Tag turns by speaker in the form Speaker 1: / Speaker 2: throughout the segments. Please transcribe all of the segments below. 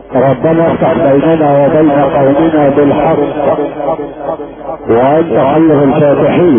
Speaker 1: ربنا افتح بيننا وبين قومنا بالحق وانت خير الفاتحين.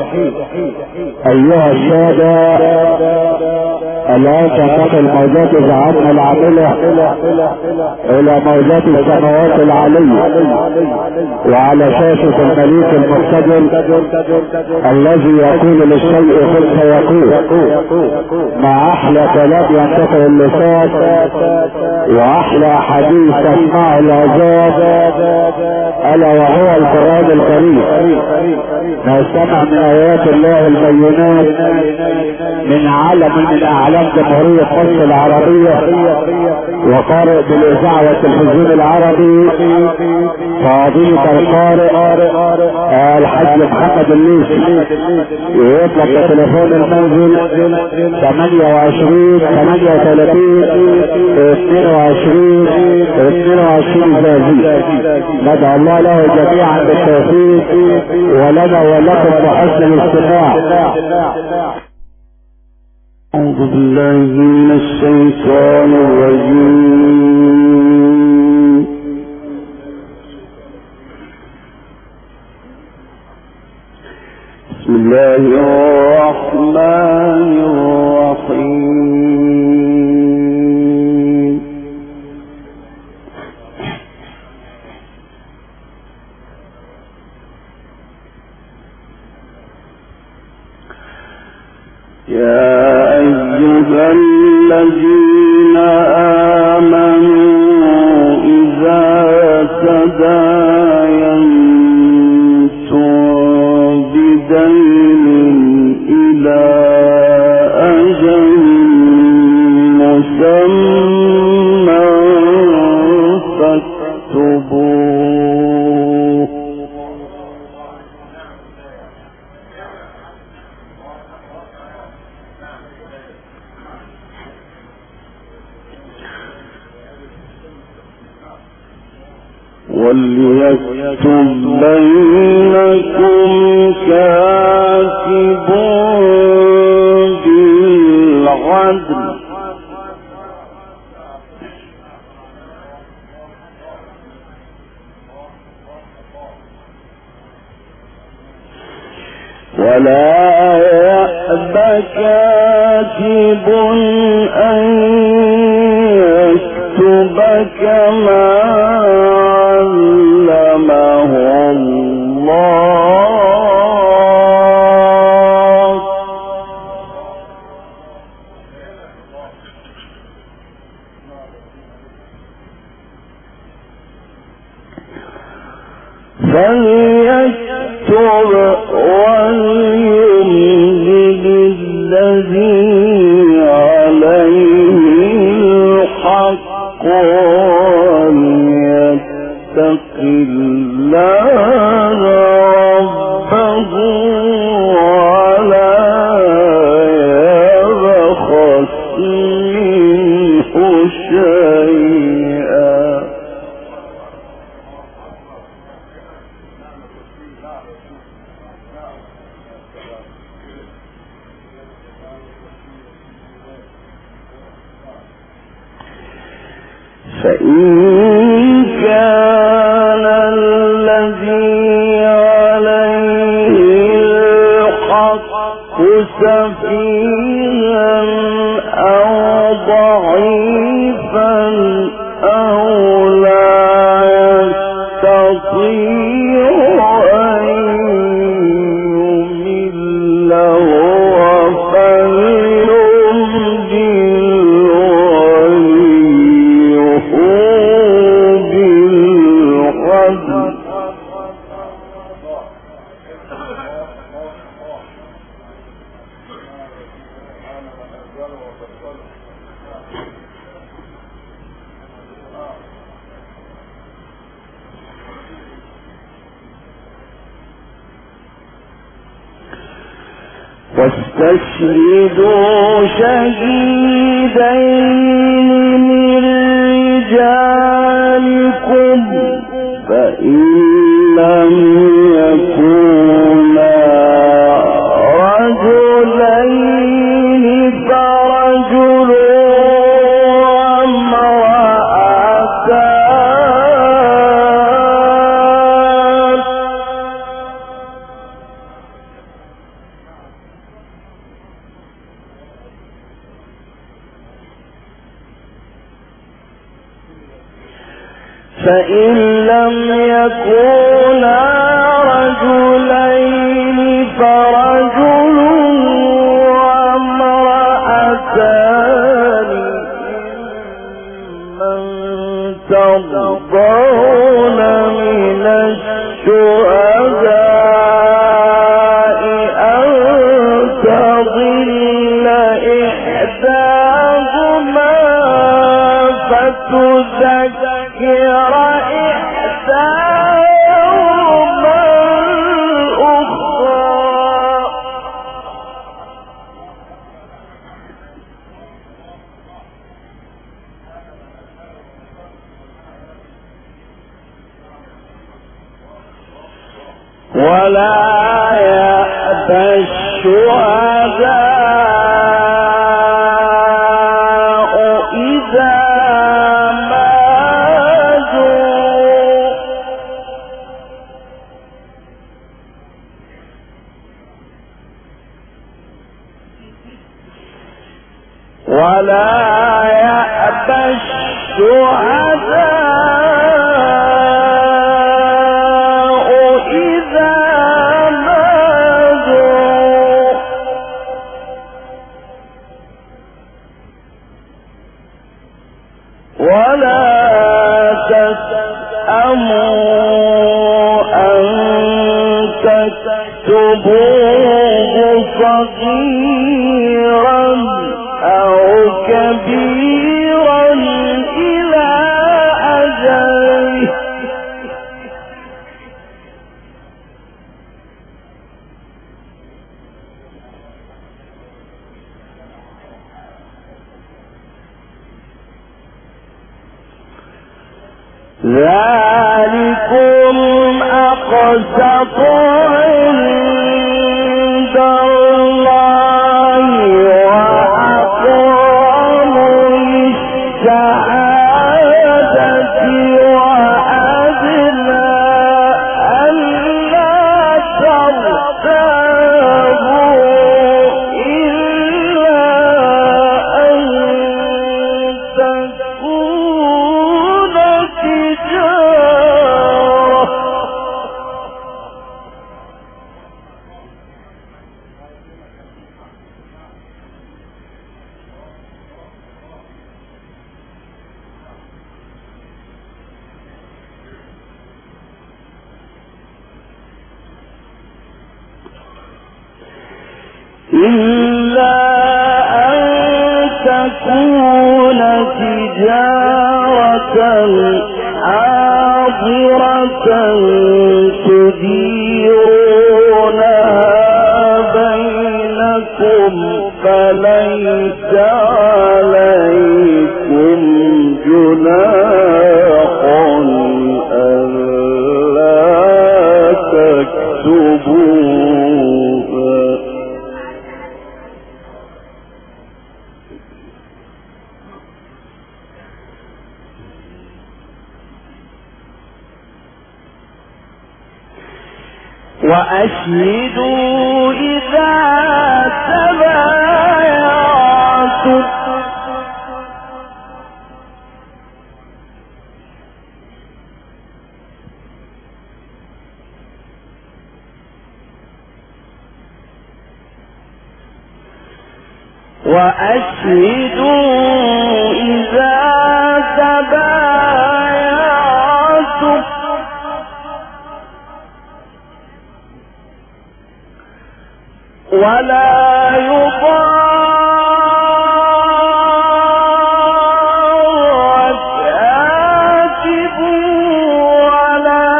Speaker 1: ايها السادة، الان تنتقل موجات اذاعتنا العاملة الى موجات السماوات العالية وعلى شاشة المليك المقتدر الذي يقول للشيء كن فيكون، مع احلى كلام ينتقل اللسان واحلى حديث تسمعه العذاب الا وهو القرآن الكريم. نستمع من ايات الله البينات من علم من اعلام جمهورية مصر العربية، وقارئ بالاذاعة والتلفزيون العربي فضيلة القارئ الحاج محمد الليثي. يطلق تليفون المنزل 28 38 22 زازي. ندعو الله له جميعا بالتوفيق ولنا ولكم بحسن الاستماع.
Speaker 2: أعوذ بالله من الشيطان الرجيم. بسم الله الرحمن الرحيم. يا أيها الذين آمنوا إذا تداينتم بدين إلى أجل مسمى فاكتبوه. وليكتب بينكم كاتب بالعدل ولا يأب كاتب أن يكتب كما علمه الله. فليكتب وليملل الذي عليه الحق وليتق الله ربه ولا يبخس منه شيئا. فإن كان الذي عليه الحق سفيها أو ضعيفا أو لا يستطيع أن يمل هو فليملل وليه بالعدل. واستشهدوا شهيدين من رجالكم فإن لم يكونا رجلين فرجل وامرأتان فإن لم يكونا رجلين فرجل وامرأتان ممن ترضون من الشهداء أن تضل إحداهما فتذكر إحداهما الأخرى ولا يأبى الشهداء إذا صغيرا أو كبيرا إلى أجله ذلكم أقسط عند الله وأقوم للشهادة وأدنى ألا ترتابوا إلا أن تكون تجارة إلا أن تكون تجارة حاضرة تديرونها بينكم فليس عليكم جناح ألا تكتبوها وأشهدوا إذا تبايعتم ولا يضار كاتب ولا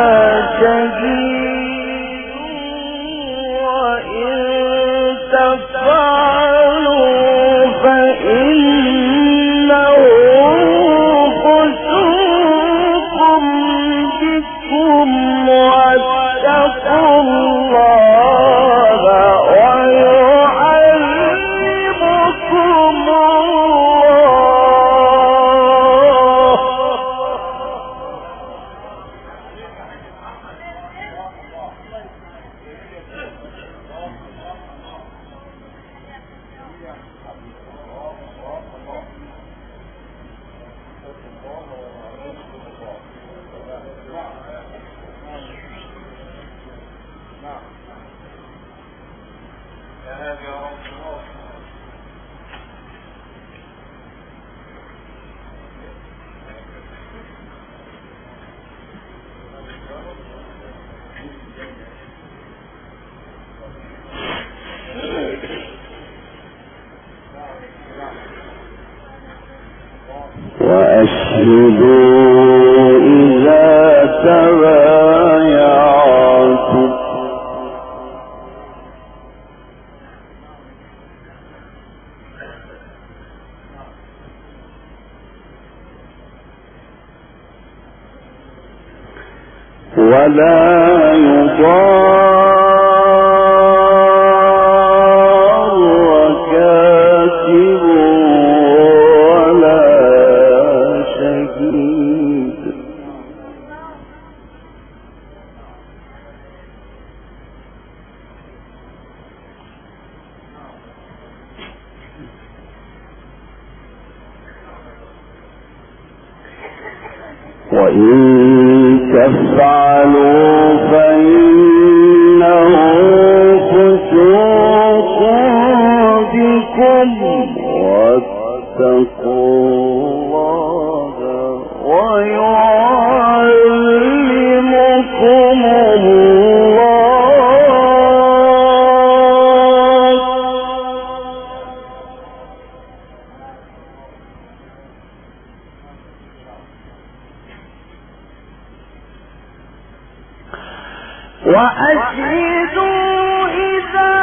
Speaker 2: شهيد وإن تفعلوا فإنه فسوق بكم واتقوا الله ويعلمكم الله
Speaker 1: وأشهدوا إذا تبايعتم ولا يضار كاتب ولا شهيد وإن تفعلوا فإنه فسوق بكم واتقوا الله ويعلمكم وأشهدوا إذا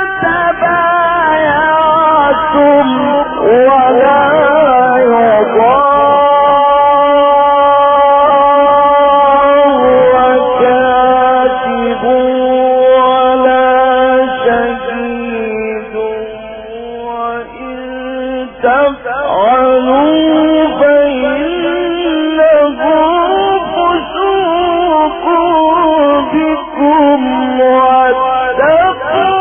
Speaker 1: تبايعتم ولا يضار كاتب ولا شهيد وإن تفعلوا فإنه فسوق بكم واتقوا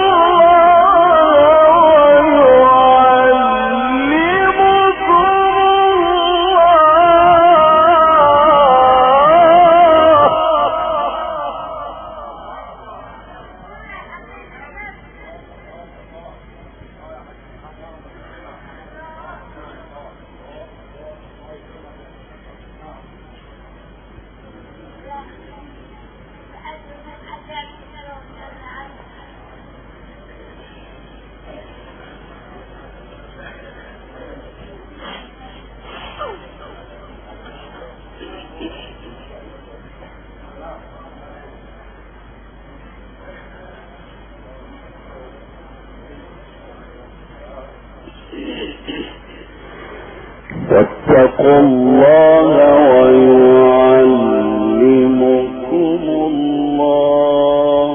Speaker 1: واتقوا الله ويعلمكم الله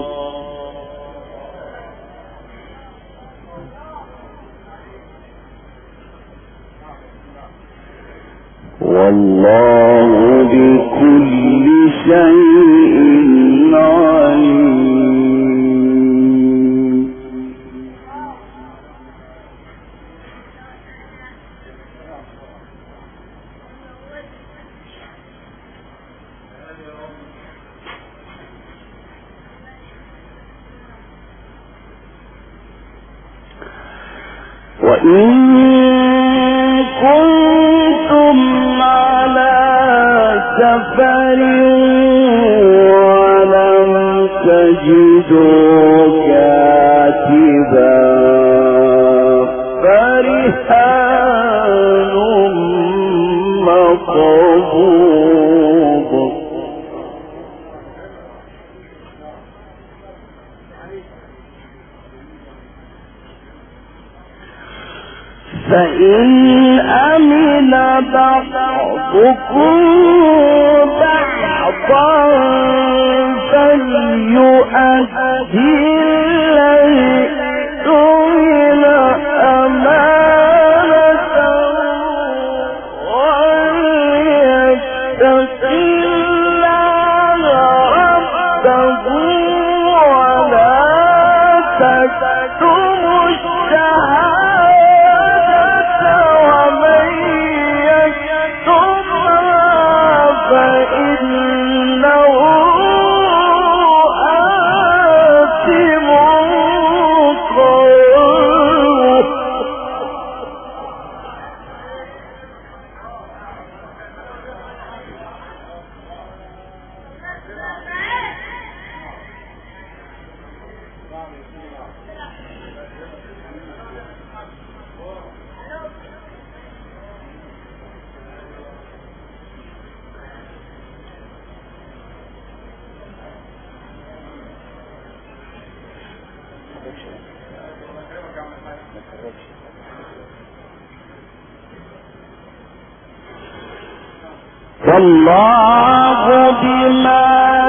Speaker 1: والله بكل شيء عليم وإن كنتم على سفر ولم تجدوا كاتبا فرهان مقبوض فإن أمن بعضكم بعضا فليؤدي الذي اؤتمن أمانته وليتق الله ربه ولا تكتموا الشهادة ومن يكتمها فإنه آثم قلبه والله بما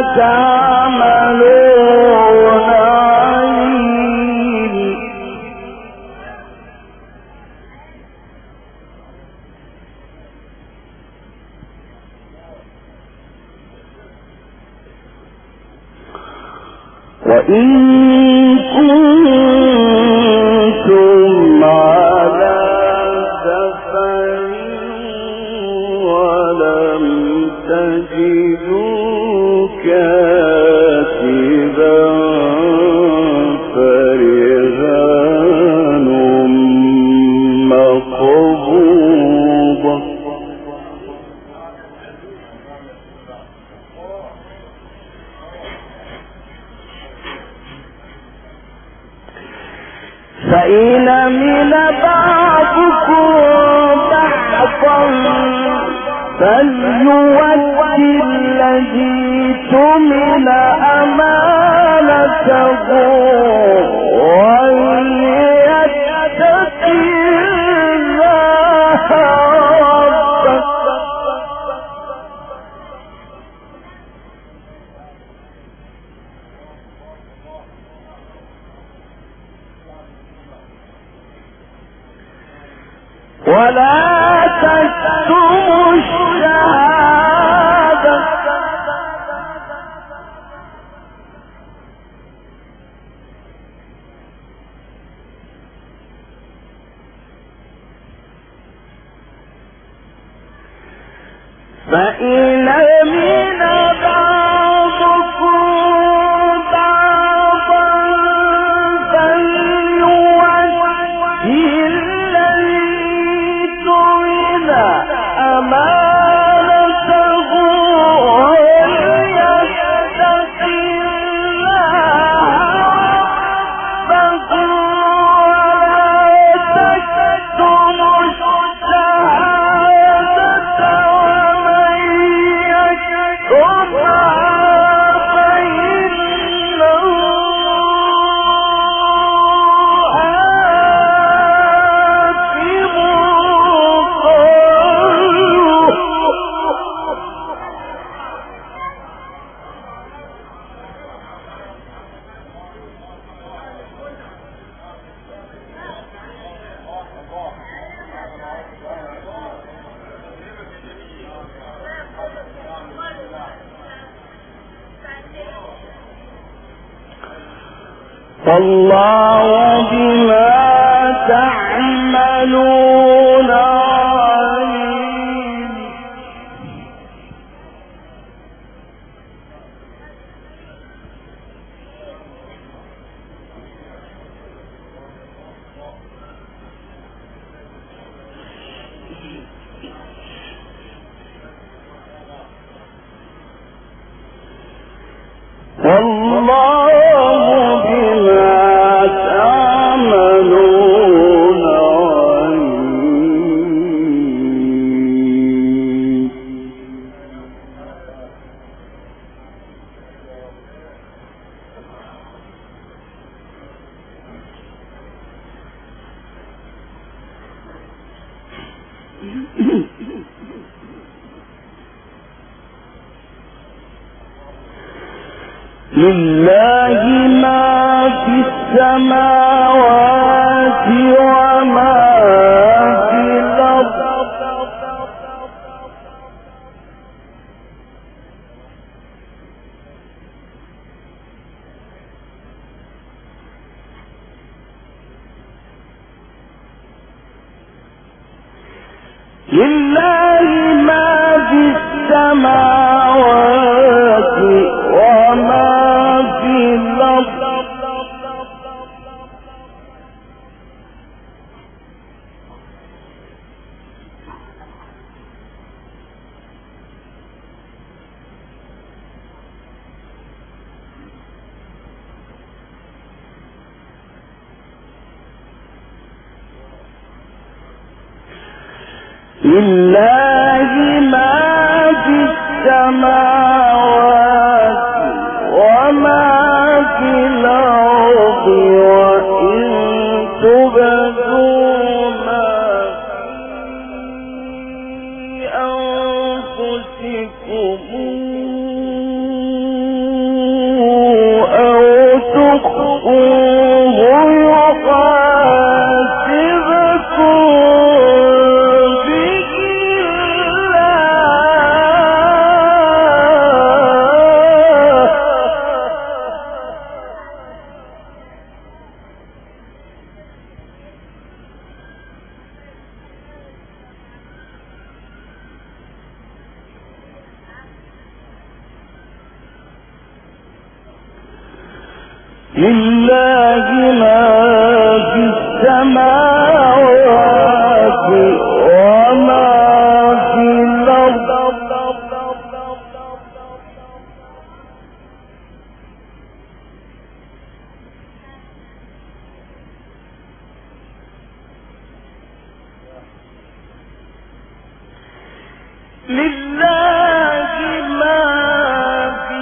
Speaker 1: تعملون عليم. وإن كنتم على سفر ولم تجدوا كاتبا فرهان مقبوضة. فإن من بعضكم بعضا فليؤدي الذي اؤتمن أمانته وليتق الله ربه. ولا تكتموا الشهادة فإن من بعضكم بعضا فليؤدي أمانته وليتق الله ربه ولا تكتموا الشهادة ومن يكتمها فإنه والله بما تعملون عليم. والله بما تعملون عليم. لله ما في السماوات وما في الأرض. لله ما في السماوات وما في الأرض. لله ما في السماوات وما في الأرض وإن تبدوا ما في أنفسكم
Speaker 2: لله ما في السماوات وما في الأرض لله ما في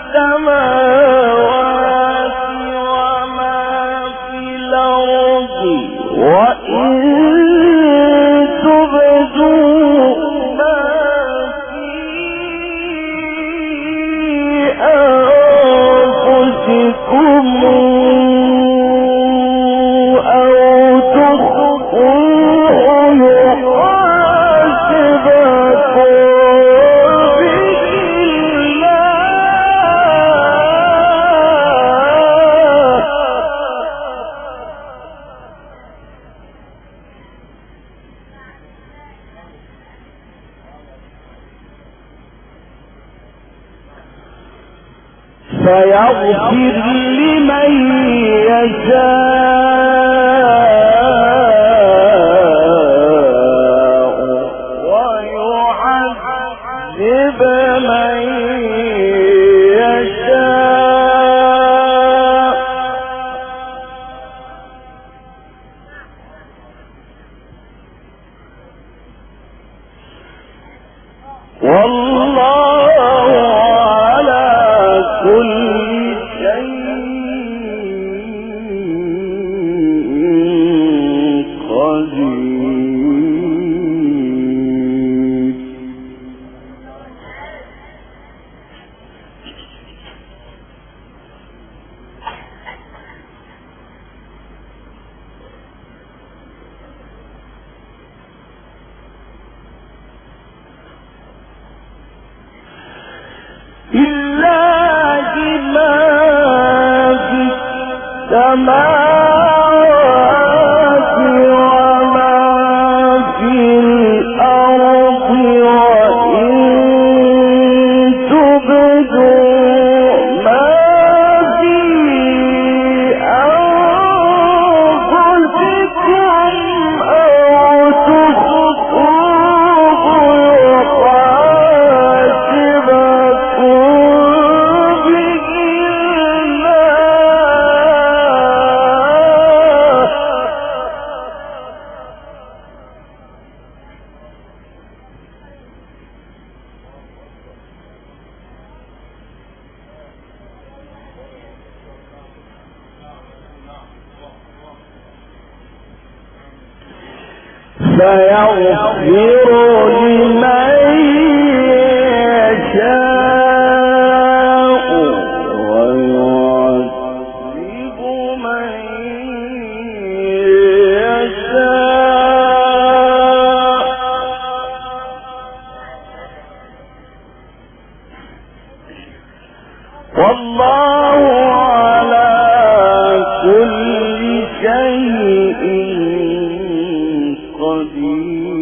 Speaker 2: السماوات وما في الأرض وإن تبدوا ما في أنفسكم أو تخفوه يحاسبكم فيغفر لمن يشاء ويعذب من يشاء والله على كل شيء قدير. لله ما في السماوات وما في الأرض وإن تبدوا ما في أنفسكم أو تخفوه يحاسبكم به فيغفر لمن يشاء ويعذب من يشاء والله على كل شيء قدير.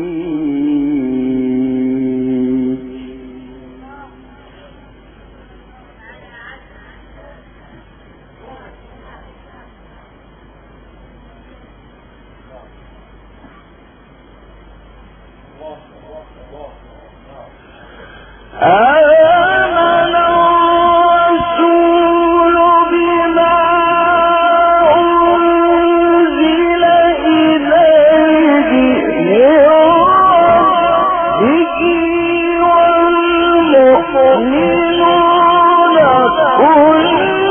Speaker 2: آمن الرسول بما أنزل إليه من ربه والمؤمنون كل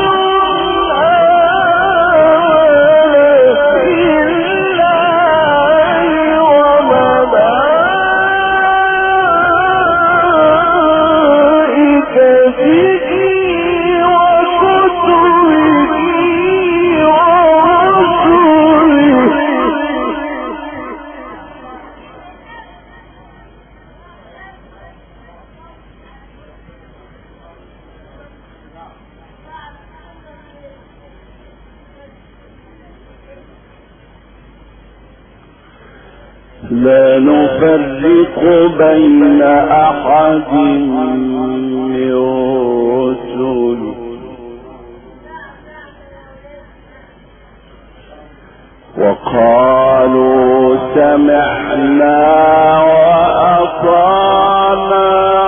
Speaker 2: لا نفرق بين أحد من رسله وقالوا سمعنا وأطعنا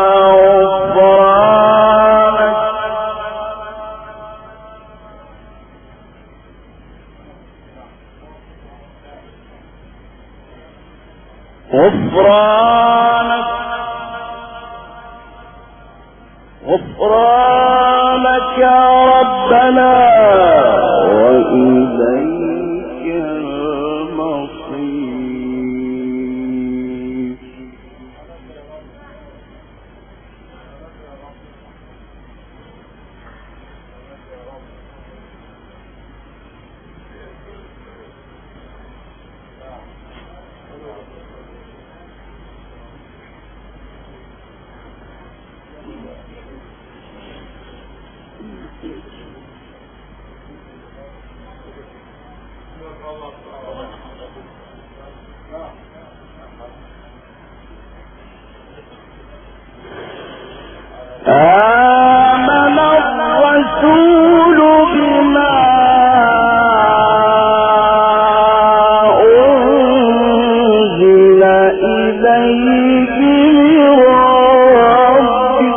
Speaker 2: غفرانك ربنا وإليك المصير. آمن الرسول بما أنزل إليه من ربه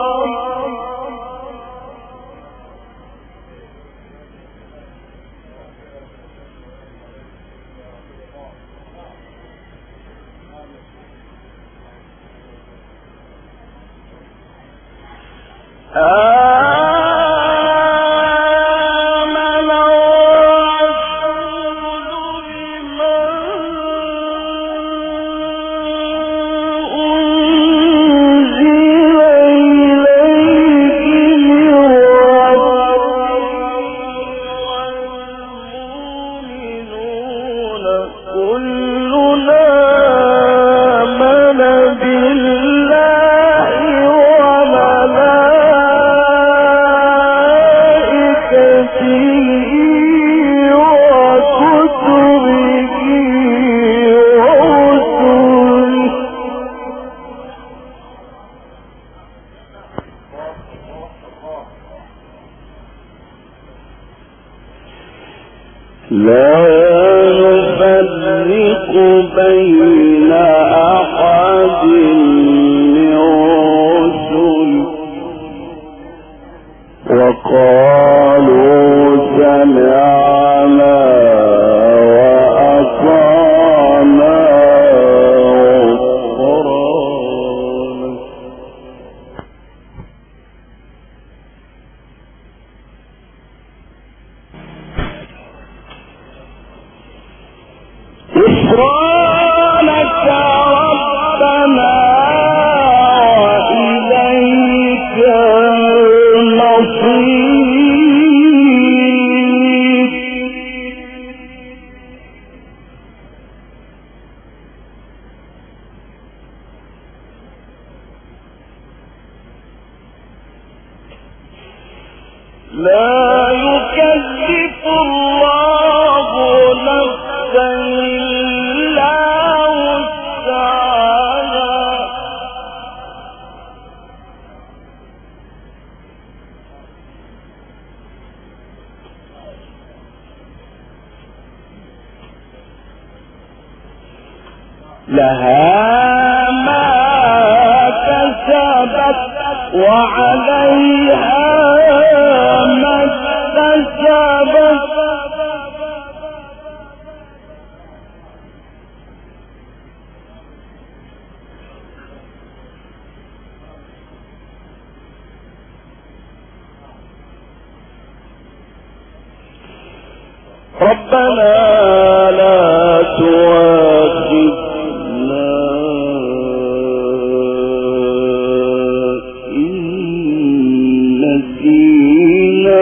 Speaker 2: لا نفرق بين أحد من رسل وقالوا سمعنا وأطعنا غفرانك ربنا وإليك المصير. لا يكلف الله نفسا إلا وسعها لها ما كسبت وعليها ما اكتسبت. ربنا لا تؤاخذنا إن نسينا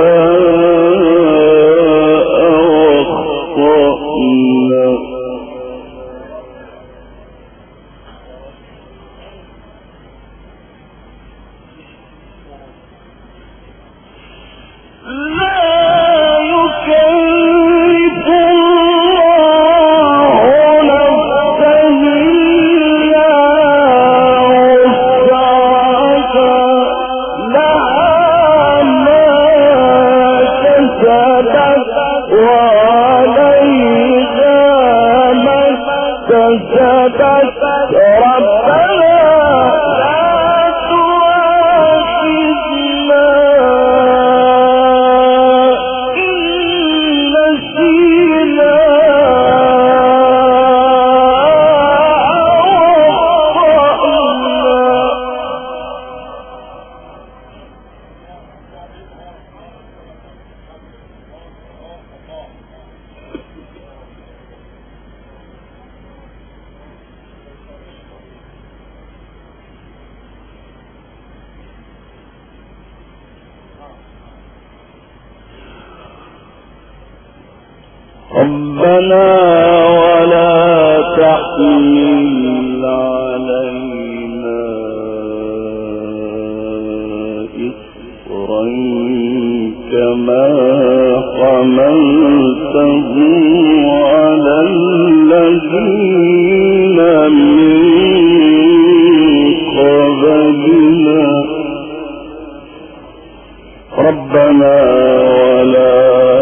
Speaker 2: أو أخطأنا. لا يكلف ربنا ولا تحمل علينا إصرا كما حملته على الذين من قبلنا ربنا ولا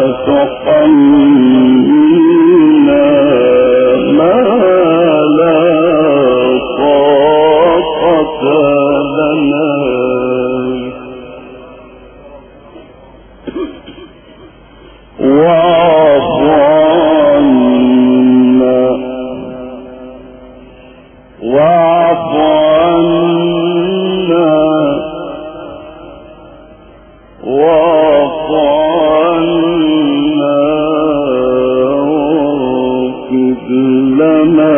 Speaker 2: تحملنا ما لا طاقة لنا واعف عنا واعف عنا واعف عنا واغفر لنا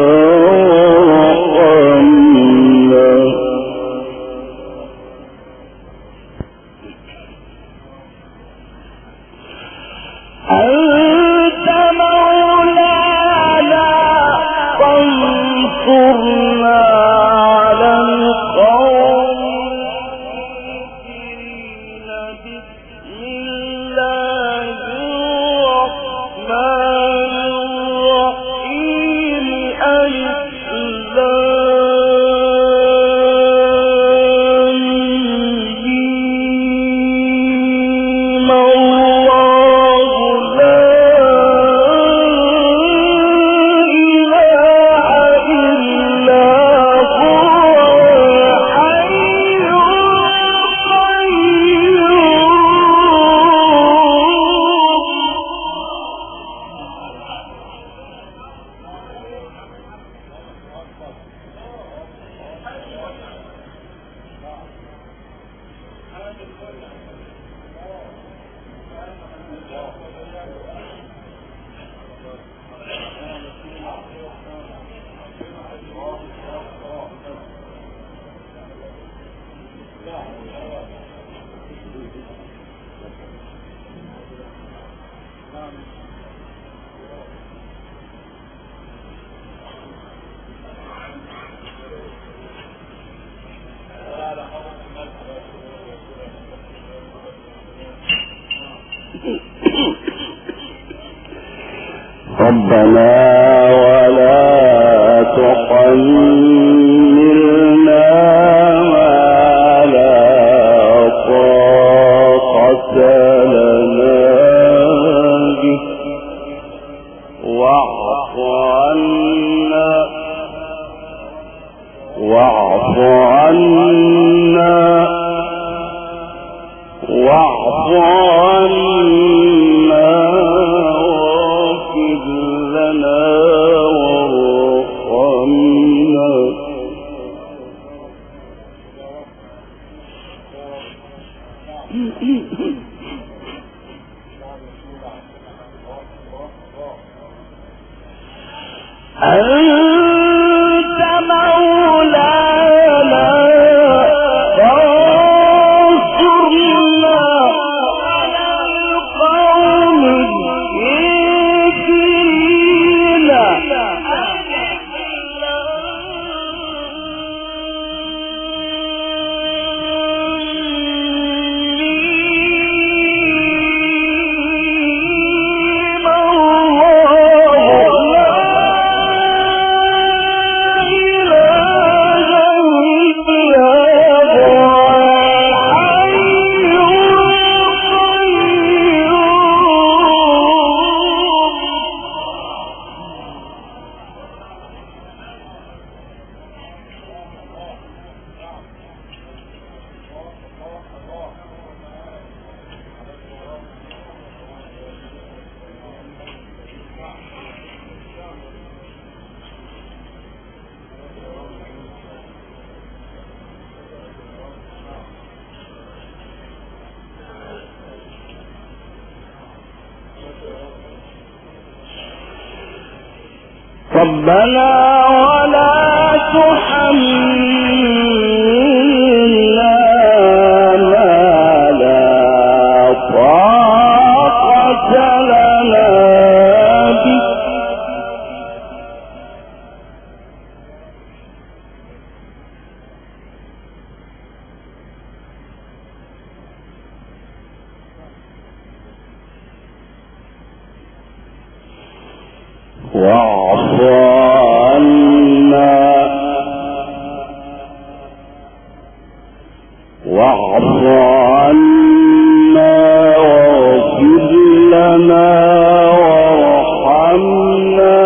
Speaker 2: وارحمنا أنت مولانا فانصرنا على القوم بسم الله الرحمن الرحيم ألف لام ميم الله لا إله إلا هو الحي ربنا ولا تحملنا ما لا طاقة لنا به واعف عنا واعف عنا واعف عنا واغفر لنا وارحمنا أنت مولانا فانصرنا على القوم الكافرين ربنا ولا تحملنا ما لا طاقة لنا به واعف عنا واغفر لنا وارحمنا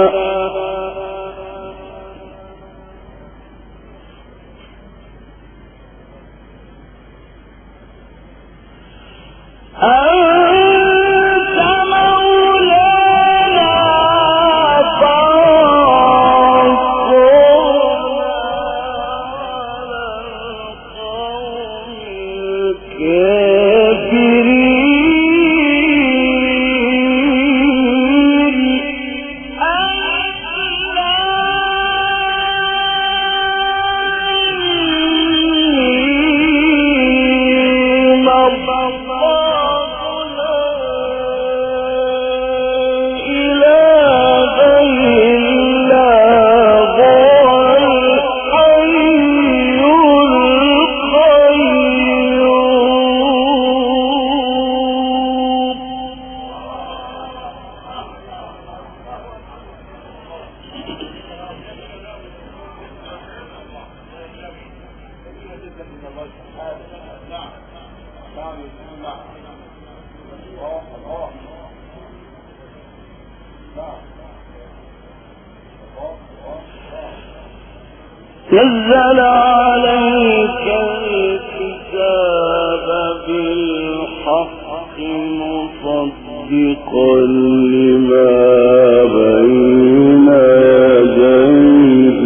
Speaker 2: نزل عليك الكتاب بالحق مصدقا لما بين يديه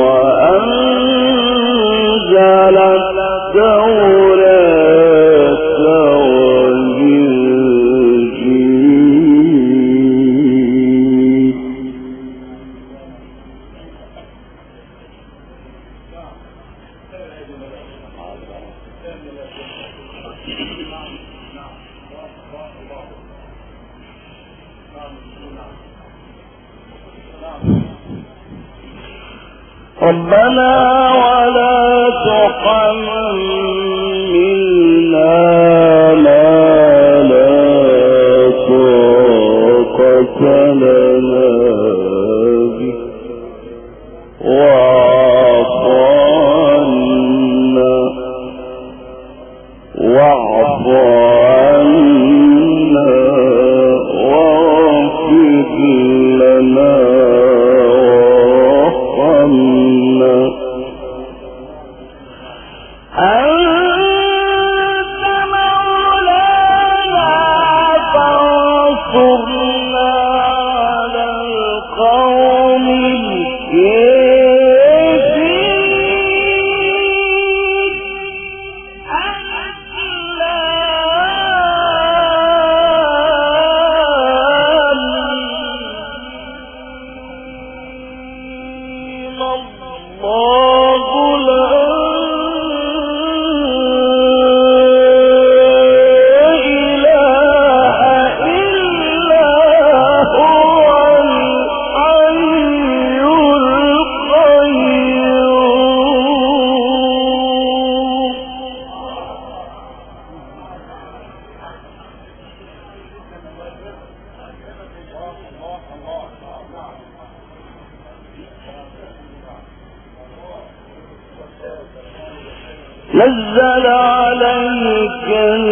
Speaker 2: وأنزل التوراة والإنجيل ربنا ولا تحملنا ما لا طاقة لنا به واعف عنا واغفر لنا وارحمنا أنت مولانا فانصرنا على القوم نزل عليك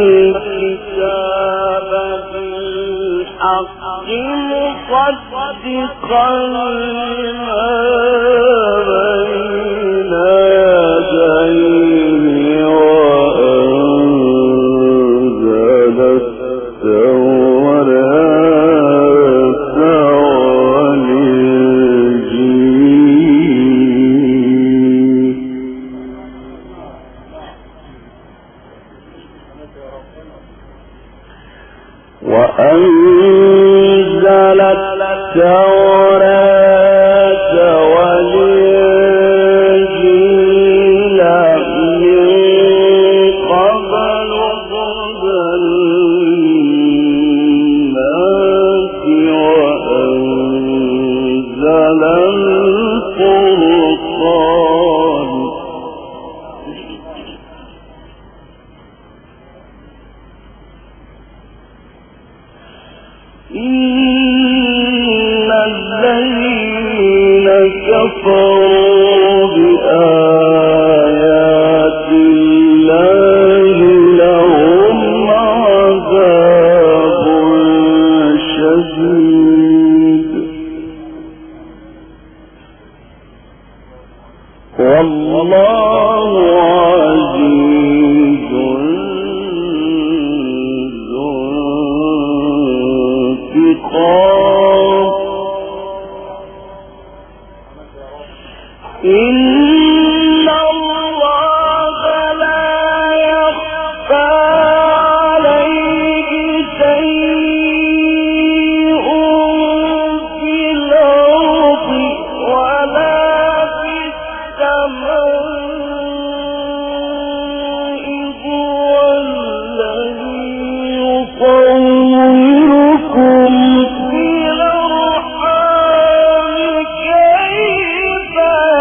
Speaker 2: الكتاب بالحق مصدقا لما بين يديه وأنزل التوراة وأنزل التوراة والله عزيز ذو انتقام إن الله لا يخفى عليه شيء في الأرض ولا في السماء هو الذي يصوركم في الأرحام كيف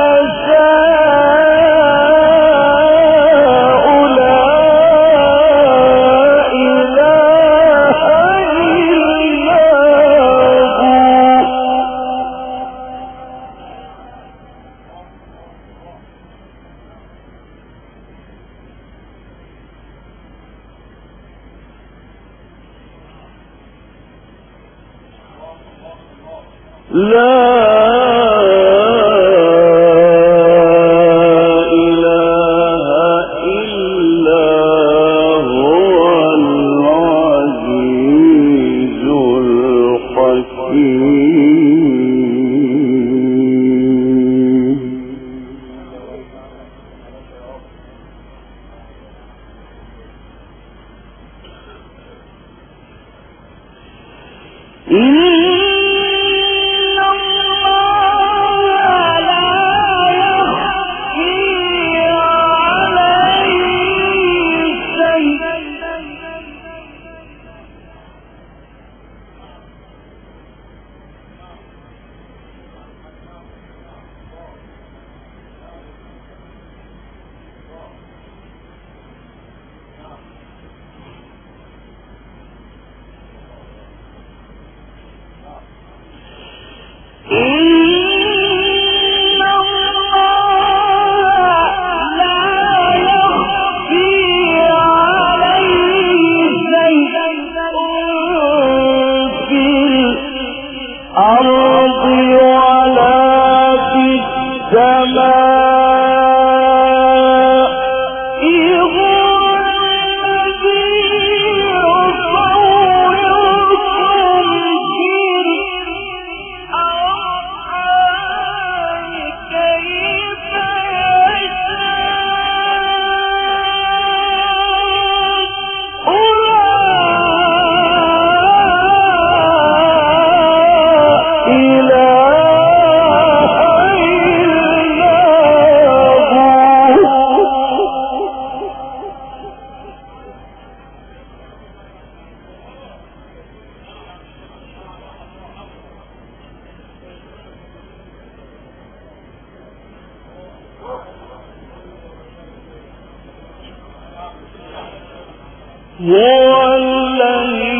Speaker 2: هو الذي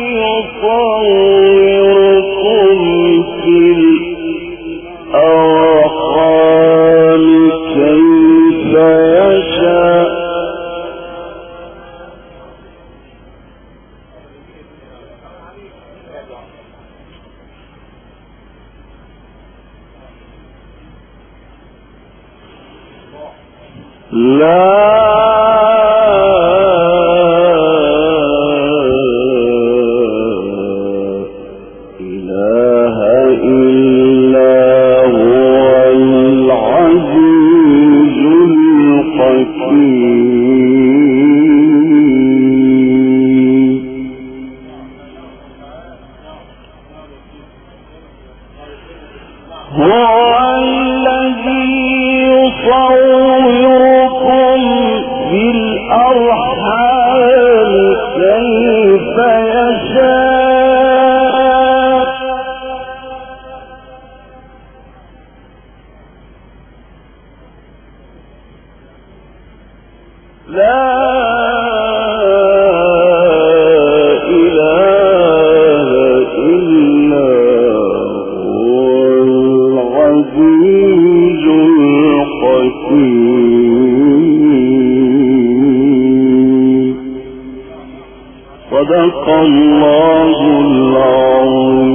Speaker 2: يصوركم في الأرحام كيف يشاء لا صدق الله العظيم.